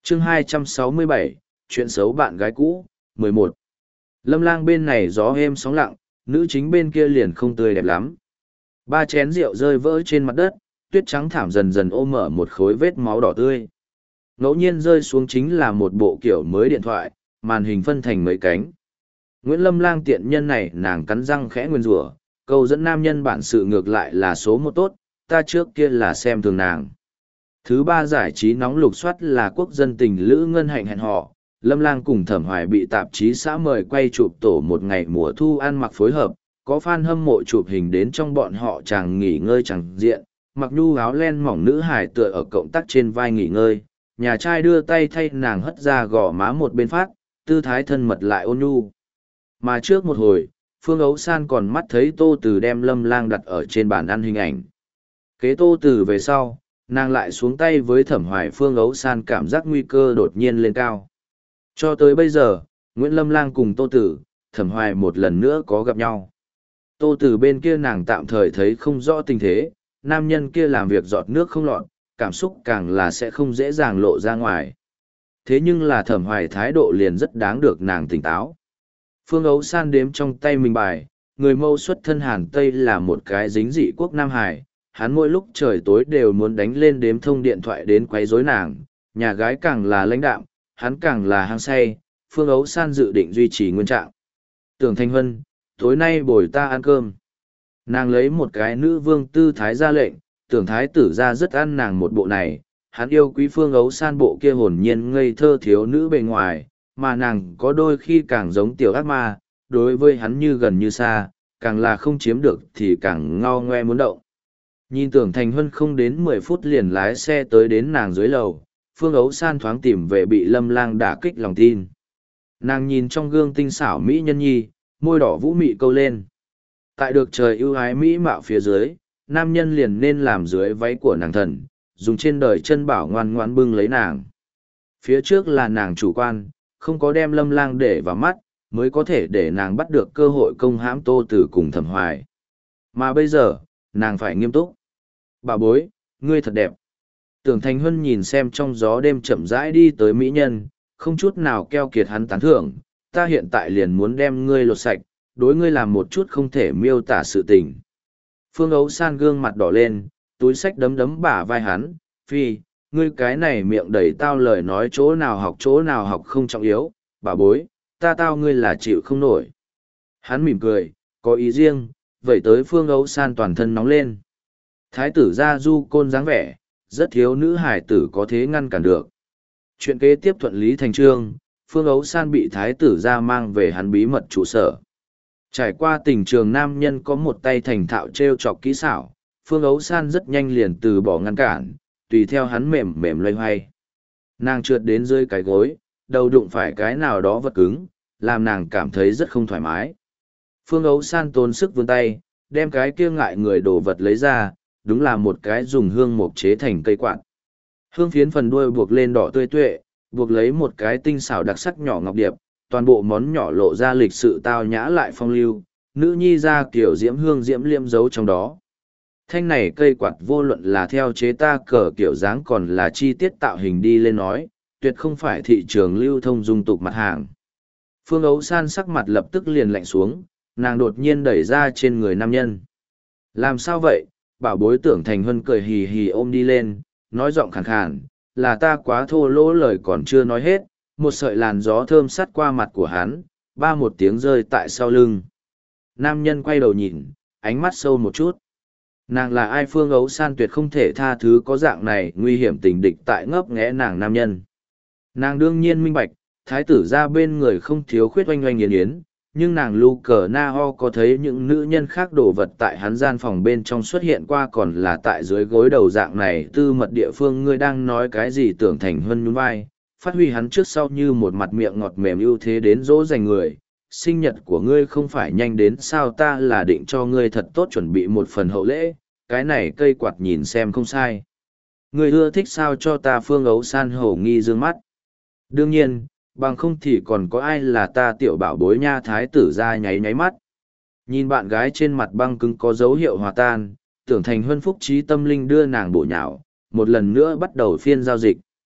chương 267, chuyện xấu bạn gái cũ, 11. Lâm Lang bên này gió êm sóng lặng, nữ chính bên kia liền không tươi đẹp lắm. Ba chén rượu rơi vỡ trên mặt đất, tuyết trắng thảm dần dần ôm mở một khối vết máu đỏ tươi. Ngẫu nhiên rơi xuống chính là một bộ kiểu mới điện thoại, màn hình phân thành mấy cánh. Nguyễn Lâm Lang tiện nhân này nàng cắn răng khẽ nguyên rủa, câu dẫn nam nhân bản sự ngược lại là số một tốt, ta trước kia là xem thường nàng. Thứ ba giải trí nóng lục soát là quốc dân tình Lữ Ngân Hạnh hẹn hò. Lâm Lang cùng Thẩm Hoài bị tạp chí xã mời quay chụp tổ một ngày mùa thu ăn mặc phối hợp, có fan hâm mộ chụp hình đến trong bọn họ chàng nghỉ ngơi chẳng diện, mặc nhu áo len mỏng nữ hài tựa ở cộng tắc trên vai nghỉ ngơi, nhà trai đưa tay thay nàng hất ra gò má một bên phát, tư thái thân mật lại ôn nhu. Mà trước một hồi, Phương Ấu San còn mắt thấy Tô Từ đem Lâm Lang đặt ở trên bàn ăn hình ảnh. Kế Tô Từ về sau, nàng lại xuống tay với Thẩm Hoài. Phương Ấu San cảm giác nguy cơ đột nhiên lên cao. Cho tới bây giờ, Nguyễn Lâm Lang cùng Tô Tử, Thẩm Hoài một lần nữa có gặp nhau. Tô Tử bên kia nàng tạm thời thấy không rõ tình thế, nam nhân kia làm việc giọt nước không lọt, cảm xúc càng là sẽ không dễ dàng lộ ra ngoài. Thế nhưng là Thẩm Hoài thái độ liền rất đáng được nàng tỉnh táo. Phương Ấu San đếm trong tay mình bài, người mâu xuất thân Hàn Tây là một cái dính dị quốc Nam Hải, hắn mỗi lúc trời tối đều muốn đánh lên đếm thông điện thoại đến quấy rối nàng, nhà gái càng là lãnh đạm, hắn càng là hăng say. Phương Ấu San dự định duy trì nguyên trạng. Tưởng Thanh Hân, tối nay bồi ta ăn cơm. Nàng lấy một cái nữ vương tư thái ra lệnh, Tưởng thái tử ra rất ăn nàng một bộ này, hắn yêu quý Phương Ấu San bộ kia hồn nhiên ngây thơ thiếu nữ bề ngoài, mà nàng có đôi khi càng giống tiểu ác ma, đối với hắn như gần như xa, càng là không chiếm được thì càng ngao ngoe muốn động. Nhìn Tưởng Thành Hân không đến 10 phút liền lái xe tới đến nàng dưới lầu, Phương Ấu San thoáng tìm về bị Lâm Lang đả kích lòng tin. Nàng nhìn trong gương tinh xảo mỹ nhân nhi, môi đỏ vũ mị câu lên. Tại được trời ưu ái mỹ mạo phía dưới, nam nhân liền nên làm dưới váy của nàng thần, dùng trên đời chân bảo ngoan ngoãn bưng lấy nàng. Phía trước là nàng chủ quan, không có đem Lâm Lang để vào mắt, mới có thể để nàng bắt được cơ hội công hãm Tô Tử cùng Thẩm Hoài. Mà bây giờ, nàng phải nghiêm túc. Bà bối, ngươi thật đẹp. Tưởng Thành Hân nhìn xem trong gió đêm chậm rãi đi tới mỹ nhân, không chút nào keo kiệt hắn tán thưởng, ta hiện tại liền muốn đem ngươi lột sạch, đối ngươi làm một chút không thể miêu tả sự tình. Phương Ấu San gương mặt đỏ lên, túi sách đấm đấm bả vai hắn, phi, ngươi cái này miệng đầy tao lời nói chỗ nào học không trọng yếu, bà bối, tao ngươi là chịu không nổi. Hắn mỉm cười, có ý riêng, vậy tới Phương Ấu San toàn thân nóng lên. Thái tử gia du côn dáng vẻ, rất thiếu nữ hải tử có thế ngăn cản được. Chuyện kế tiếp thuận lý thành trương, Phương Ấu San bị thái tử gia mang về hắn bí mật trụ sở. Trải qua tình trường nam nhân có một tay thành thạo trêu chọc kỹ xảo, Phương Ấu San rất nhanh liền từ bỏ ngăn cản, tùy theo hắn mềm mềm loay hoay. Nàng trượt đến dưới cái gối, đầu đụng phải cái nào đó vật cứng, làm nàng cảm thấy rất không thoải mái. Phương Ấu San tốn sức vươn tay, đem cái kia ngại người đồ vật lấy ra, đúng là một cái dùng hương mộc chế thành cây quạt. Hương phiến phần đuôi buộc lên đỏ tươi tuệ, buộc lấy một cái tinh xảo đặc sắc nhỏ ngọc điệp, toàn bộ món nhỏ lộ ra lịch sự tao nhã lại phong lưu, nữ nhi ra kiểu diễm hương diễm liêm dấu trong đó. Thanh này cây quạt vô luận là theo chế ta cờ kiểu dáng còn là chi tiết tạo hình đi lên nói, tuyệt không phải thị trường lưu thông dung tục mặt hàng. Phương Ấu San sắc mặt lập tức liền lạnh xuống, nàng đột nhiên đẩy ra trên người nam nhân. Làm sao vậy? Bảo bối Tưởng Thành Hân cười hì hì ôm đi lên, nói giọng khàn khàn, là ta quá thô lỗ lời còn chưa nói hết, một sợi làn gió thơm sắt qua mặt của hắn, ba một tiếng rơi tại sau lưng. Nam nhân quay đầu nhìn, ánh mắt sâu một chút. Nàng là ai? Phương Ấu San tuyệt không thể tha thứ có dạng này nguy hiểm tình địch tại ngấp nghé nàng nam nhân. Nàng đương nhiên minh bạch, thái tử ra bên người không thiếu khuyết oanh oanh yến yến, nhưng nàng lu cờ na ho có thấy những nữ nhân khác đổ vật tại hắn gian phòng bên trong xuất hiện qua còn là tại dưới gối đầu dạng này tư mật địa phương. Ngươi đang nói cái gì? Tưởng Thành Hân nhún vai, phát huy hắn trước sau như một mặt miệng ngọt mềm ưu thế đến dỗ dành người. Sinh nhật của ngươi không phải nhanh đến sao? Ta là định cho ngươi thật tốt chuẩn bị một phần hậu lễ, cái này cây quạt nhìn xem không sai. Ngươi ưa thích sao cho ta? Phương Ấu San hổ nghi dương mắt. Đương nhiên, bằng không thì còn có ai là ta tiểu bảo bối nha. Thái tử ra nháy nháy mắt. Nhìn bạn gái trên mặt băng cứng có dấu hiệu hòa tan, Tưởng Thành Hân phúc trí tâm linh đưa nàng bổ nhào, một lần nữa bắt đầu phiên giao dịch.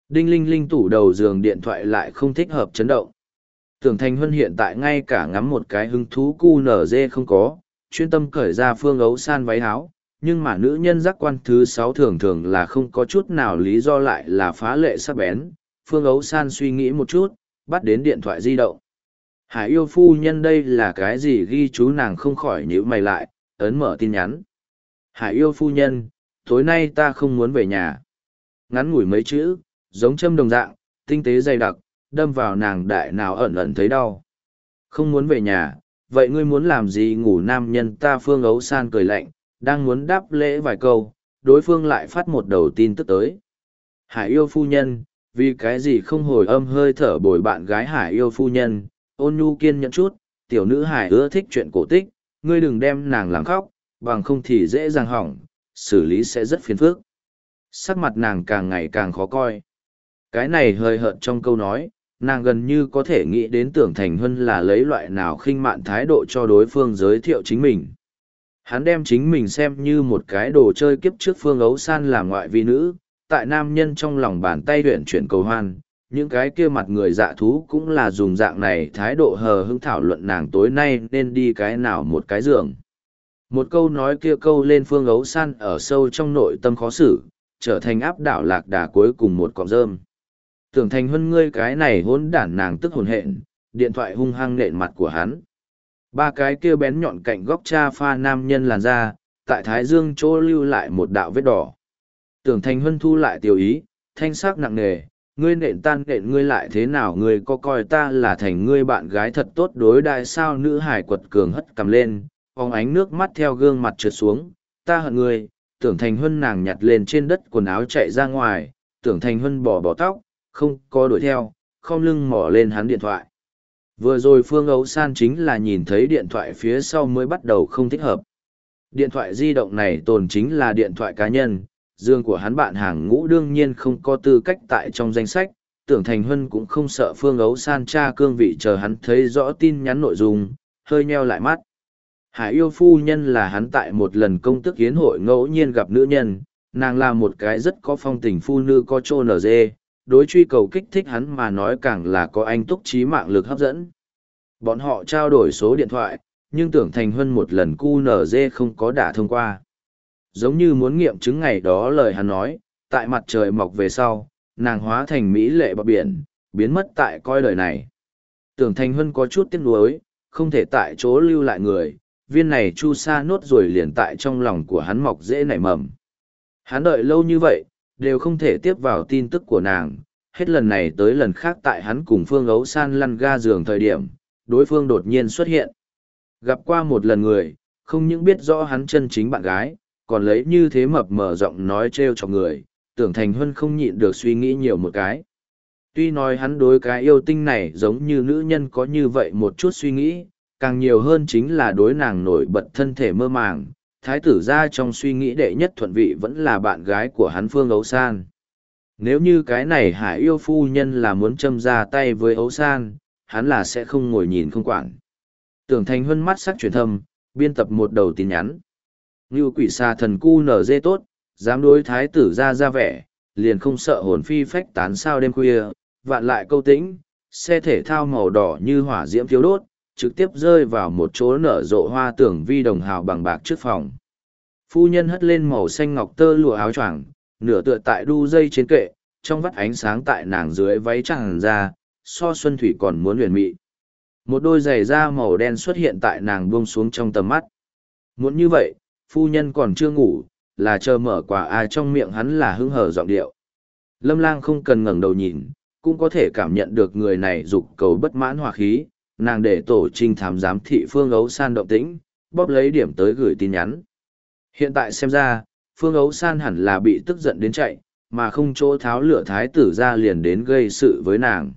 Đinh linh linh tủ đầu giường điện thoại lại không thích hợp chấn động. Tưởng Thành Huân hiện tại ngay cả ngắm một cái hứng thú cu nở dê không có, chuyên tâm cởi ra Phương Ấu San váy áo, nhưng mà nữ nhân giác quan thứ 6 thường thường là không có chút nào lý do lại là phá lệ sắc bén. Phương Ấu San suy nghĩ một chút, bắt đến điện thoại di động. Hải yêu phu nhân đây là cái gì ghi chú nàng không khỏi nhíu mày lại, ấn mở tin nhắn. Hải yêu phu nhân, tối nay ta không muốn về nhà. Ngắn ngủi mấy chữ, giống châm đồng dạng, tinh tế dày đặc, đâm vào nàng đại nào ẩn ẩn thấy đau. Không muốn về nhà, vậy ngươi muốn làm gì ngủ nam nhân ta? Phương Ấu San cười lạnh, đang muốn đáp lễ vài câu, đối phương lại phát một đầu tin tức tới. Hải yêu phu nhân, vì cái gì không hồi âm hơi thở bồi bạn gái Hải yêu phu nhân, ôn nhu kiên nhẫn chút, tiểu nữ Hải ưa thích chuyện cổ tích, ngươi đừng đem nàng làm khóc, bằng không thì dễ dàng hỏng, xử lý sẽ rất phiền phức. Sắc mặt nàng càng ngày càng khó coi. Cái này hơi hợt trong câu nói, nàng gần như có thể nghĩ đến Tưởng Thành Huân là lấy loại nào khinh mạn thái độ cho đối phương giới thiệu chính mình. Hắn đem chính mình xem như một cái đồ chơi kiếp trước Phương Ấu San là ngoại vi nữ, tại nam nhân trong lòng bàn tay huyển chuyển cầu hoan, những cái kia mặt người dạ thú cũng là dùng dạng này thái độ hờ hững thảo luận nàng tối nay nên đi cái nào một cái giường. Một câu nói kia câu lên Phương Ấu San ở sâu trong nội tâm khó xử, trở thành áp đảo lạc đà cuối cùng một cọng rơm. Tưởng Thành Huân ngươi cái này hỗn đản, nàng tức hồn hện, điện thoại hung hăng nện mặt của hắn. Ba cái kia bén nhọn cạnh góc cha pha nam nhân làn da, tại thái dương chỗ lưu lại một đạo vết đỏ. Tưởng Thành Huân thu lại tiểu ý, thanh sắc nặng nề, ngươi nện tan nện ngươi lại thế nào, ngươi có coi ta là thành ngươi bạn gái thật tốt đối đại sao? Nữ hải quật cường hất cầm lên, phóng ánh nước mắt theo gương mặt trượt xuống, ta hận ngươi. Tưởng Thành Huân nàng nhặt lên trên đất quần áo chạy ra ngoài, Tưởng Thành Huân bỏ tóc, không có đuổi theo, khom lưng mỏ lên hắn điện thoại. Vừa rồi Phương Ấu San chính là nhìn thấy điện thoại phía sau mới bắt đầu không thích hợp. Điện thoại di động này tồn chính là điện thoại cá nhân, giường của hắn bạn hàng ngũ đương nhiên không có tư cách tại trong danh sách, Tưởng Thành Huân cũng không sợ Phương Ấu San tra cương vị, chờ hắn thấy rõ tin nhắn nội dung, hơi nheo lại mắt. Hải yêu phu nhân là hắn tại một lần công tức yến hội ngẫu nhiên gặp nữ nhân, nàng là một cái rất có phong tình phu nữ có trô nở dê, đối truy cầu kích thích hắn mà nói càng là có anh túc trí mạng lực hấp dẫn. Bọn họ trao đổi số điện thoại, nhưng Tưởng Thành Huân một lần QNZ không có đả thông qua. Giống như muốn nghiệm chứng ngày đó lời hắn nói, tại mặt trời mọc về sau, nàng hóa thành mỹ lệ bờ biển, biến mất tại coi đời này. Tưởng Thành Huân có chút tiếc nuối, không thể tại chỗ lưu lại người, viên này chu sa nốt rồi liền tại trong lòng của hắn mọc dễ nảy mầm. Hắn đợi lâu như vậy, đều không thể tiếp vào tin tức của nàng, hết lần này tới lần khác tại hắn cùng Phương Ấu San lăn ga giường thời điểm, đối phương đột nhiên xuất hiện. Gặp qua một lần người, không những biết rõ hắn chân chính bạn gái, còn lấy như thế mập mờ giọng nói trêu chọc người, Tưởng Thành Huân không nhịn được suy nghĩ nhiều một cái. Tuy nói hắn đối cái yêu tinh này giống như nữ nhân có như vậy một chút suy nghĩ, càng nhiều hơn chính là đối nàng nổi bật thân thể mơ màng. Thái tử ra trong suy nghĩ đệ nhất thuận vị vẫn là bạn gái của hắn Phương Ấu San. Nếu như cái này Hải yêu phu nhân là muốn châm ra tay với Ấu San, hắn là sẽ không ngồi nhìn không quản. Tưởng Thành Huân mắt sắc chuyển thâm, biên tập một đầu tin nhắn. Như quỷ xà thần cu nở dê tốt, dám đối thái tử ra vẻ, liền không sợ hồn phi phách tán sao? Đêm khuya, vạn lại câu tĩnh, xe thể thao màu đỏ như hỏa diễm thiếu đốt, trực tiếp rơi vào một chỗ nở rộ hoa tưởng vi đồng hào bằng bạc trước phòng. Phu nhân hất lên màu xanh ngọc tơ lụa áo choàng, nửa tựa tại đu dây trên kệ, trong vắt ánh sáng tại nàng dưới váy tràn ra, so xuân thủy còn muốn huyền mị. Một đôi giày da màu đen xuất hiện tại nàng buông xuống trong tầm mắt. Muốn như vậy, phu nhân còn chưa ngủ, là chờ mở quả ai trong miệng hắn là hứng hở giọng điệu. Lâm Lang không cần ngẩng đầu nhìn, cũng có thể cảm nhận được người này dục cầu bất mãn hòa khí, nàng để tổ trinh thám giám thị Phương Ấu San động tĩnh, bóp lấy điểm tới gửi tin nhắn. Hiện tại xem ra, Phương Ấu San hẳn là bị tức giận đến chạy, mà không chỗ tháo lửa thái tử ra liền đến gây sự với nàng.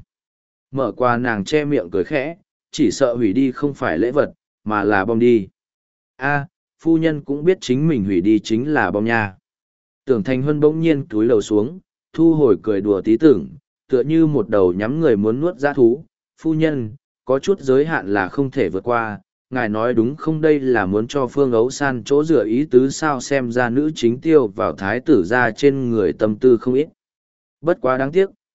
Mở qua nàng che miệng cười khẽ, chỉ sợ hủy đi không phải lễ vật, mà là bom đi. A, phu nhân cũng biết chính mình hủy đi chính là bom nha. Tưởng Thành Huân bỗng nhiên túi lầu xuống, thu hồi cười đùa tí tưởng, tựa như một đầu nhắm người muốn nuốt dã thú. Phu nhân, có chút giới hạn là không thể vượt qua, ngài nói đúng không? Đây là muốn cho Phương Ấu San chỗ dựa ý tứ sao? Xem ra nữ chính tiêu vào thái tử ra trên người tâm tư không ít. Bất quá đáng tiếc,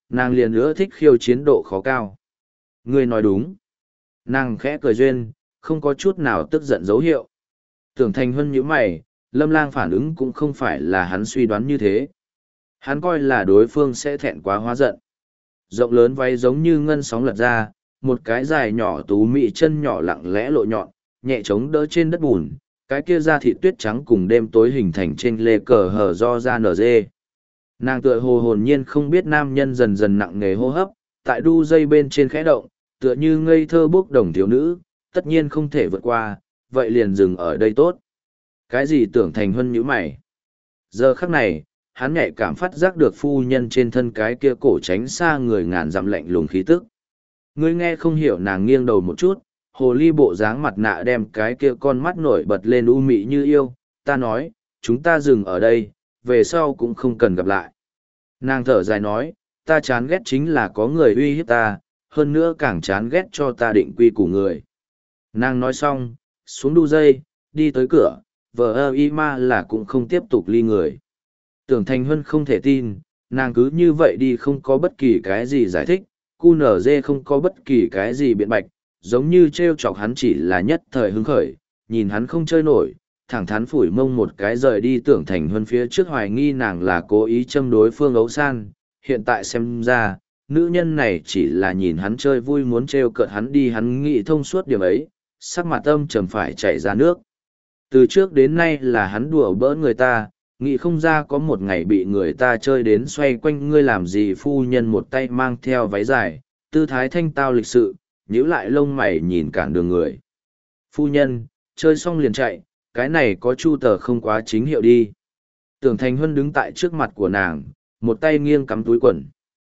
nàng liền ưa thích khiêu chiến độ khó cao. Ngươi nói đúng. Nàng khẽ cười duyên, không có chút nào tức giận dấu hiệu. Tưởng Thành Huân nhíu mày, Lâm Lang phản ứng cũng không phải là hắn suy đoán như thế. Hắn coi là đối phương sẽ thẹn quá hóa giận. Rộng lớn váy giống như ngân sóng lật ra, một cái dài nhỏ tú mị chân nhỏ lặng lẽ lộ nhọn, nhẹ chống đỡ trên đất bùn, cái kia da thịt tuyết trắng cùng đêm tối hình thành trên lê cờ hở do da nở dê. Nàng tựa hồ hồn nhiên không biết nam nhân dần dần nặng nề hô hấp, tại đu dây bên trên khẽ động, tựa như ngây thơ bốc đồng thiếu nữ, tất nhiên không thể vượt qua, vậy liền dừng ở đây tốt. Cái gì Tưởng Thành Huân nhíu mày? Giờ khắc này, hắn nhạy cảm phát giác được phu nhân trên thân cái kia cổ tránh xa người ngàn dặm lạnh lùng khí tức. Ngươi nghe không hiểu, nàng nghiêng đầu một chút, hồ ly bộ dáng mặt nạ đem cái kia con mắt nổi bật lên u mị như yêu. Ta nói, chúng ta dừng ở đây, về sau cũng không cần gặp lại. Nàng thở dài nói, ta chán ghét chính là có người uy hiếp ta, hơn nữa càng chán ghét cho ta định quy củ người. Nàng nói xong, xuống đu dây, đi tới cửa, vợ ơ y ma là cũng không tiếp tục ly người. Tưởng Thành Huân không thể tin, nàng cứ như vậy đi không có bất kỳ cái gì giải thích, QNZ không có bất kỳ cái gì biện bạch, giống như trêu chọc hắn chỉ là nhất thời hứng khởi, nhìn hắn không chơi nổi, thẳng thắn phủi mông một cái rời đi. Tưởng Thành Huân phía trước hoài nghi nàng là cố ý châm đối phương ấu san, hiện tại xem ra, nữ nhân này chỉ là nhìn hắn chơi vui muốn trêu cợt hắn đi, hắn nghĩ thông suốt điểm ấy, sắc mặt âm trầm phải chảy ra nước. Từ trước đến nay là hắn đùa bỡn người ta, nghĩ không ra có một ngày bị người ta chơi đến xoay quanh. Ngươi làm gì? Phu nhân một tay mang theo váy dài, tư thái thanh tao lịch sự, nhíu lại lông mày nhìn cản đường người. Phu nhân, chơi xong liền chạy, cái này có chu tờ không quá chính hiệu đi. Tưởng Thành Huân đứng tại trước mặt của nàng, một tay nghiêng cắm túi quần.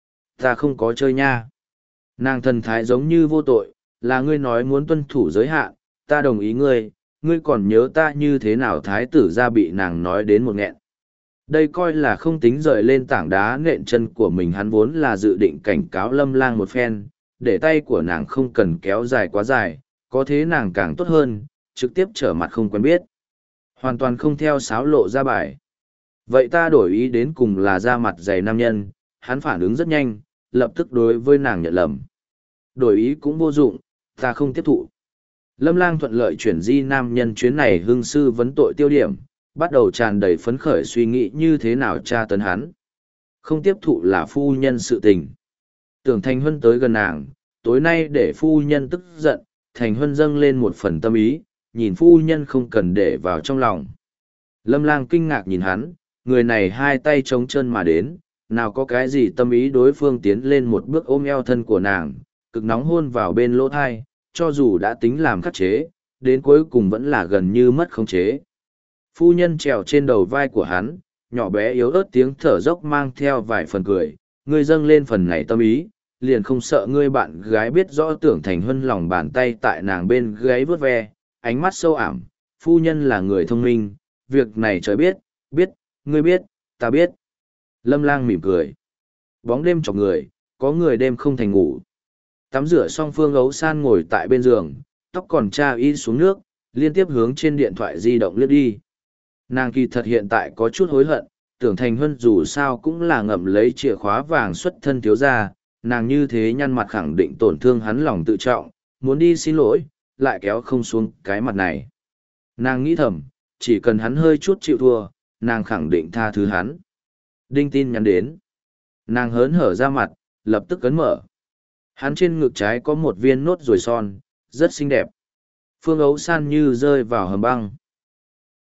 Ta không có chơi nha. Nàng thần thái giống như vô tội, là ngươi nói muốn tuân thủ giới hạn, ta đồng ý ngươi, ngươi còn nhớ ta như thế nào? Thái tử ra bị nàng nói đến một nghẹn. Đây coi là không tính rời lên tảng đá nện chân của mình, hắn vốn là dự định cảnh cáo Lâm Lang một phen, để tay của nàng không cần kéo dài quá dài, có thế nàng càng tốt hơn, trực tiếp trở mặt không quen biết. Hoàn toàn không theo sáo lộ ra bài. Vậy ta đổi ý, đến cùng là ra mặt dày nam nhân, hắn phản ứng rất nhanh, lập tức đối với nàng nhận lầm. Đổi ý cũng vô dụng, ta không tiếp thụ. Lâm Lang thuận lợi chuyển di nam nhân chuyến này hương sư vấn tội tiêu điểm, bắt đầu tràn đầy phấn khởi suy nghĩ như thế nào tra tấn hắn. Không tiếp thụ là phu nhân sự tình. Tưởng Thành Huân tới gần nàng, tối nay để phu nhân tức giận, Thành Huân dâng lên một phần tâm ý, nhìn phu nhân không cần để vào trong lòng. Lâm Lang kinh ngạc nhìn hắn, người này hai tay trống chân mà đến, nào có cái gì tâm ý. Đối phương tiến lên một bước ôm eo thân của nàng, cực nóng hôn vào bên lỗ thai, cho dù đã tính làm khắc chế, đến cuối cùng vẫn là gần như mất khống chế. Phu nhân trèo trên đầu vai của hắn, nhỏ bé yếu ớt tiếng thở dốc mang theo vài phần cười, ngươi dâng lên phần này tâm ý, liền không sợ ngươi bạn gái biết rõ. Tưởng Thành Huân lòng bàn tay tại nàng bên gáy vớt ve, ánh mắt sâu ảm, phu nhân là người thông minh, việc này trời biết, biết, ngươi biết, ta biết. Lâm Lang mỉm cười. Bóng đêm chọc người, có người đêm không thành ngủ. Tắm rửa xong, Phương Ấu San ngồi tại bên giường, tóc còn tra y xuống nước, liên tiếp hướng trên điện thoại di động lướt đi. Nàng kỳ thật hiện tại có chút hối hận, Tưởng Thành Huân dù sao cũng là ngậm lấy chìa khóa vàng xuất thân thiếu gia, nàng như thế nhăn mặt khẳng định tổn thương hắn lòng tự trọng, muốn đi xin lỗi, lại kéo không xuống cái mặt này. Nàng nghĩ thầm, chỉ cần hắn hơi chút chịu thua, nàng khẳng định tha thứ hắn. Đinh tin nhắn đến. Nàng hớn hở ra mặt, lập tức ấn mở. Hắn trên ngực trái có một viên nốt ruồi son, rất xinh đẹp. Phương Ấu San như rơi vào hầm băng.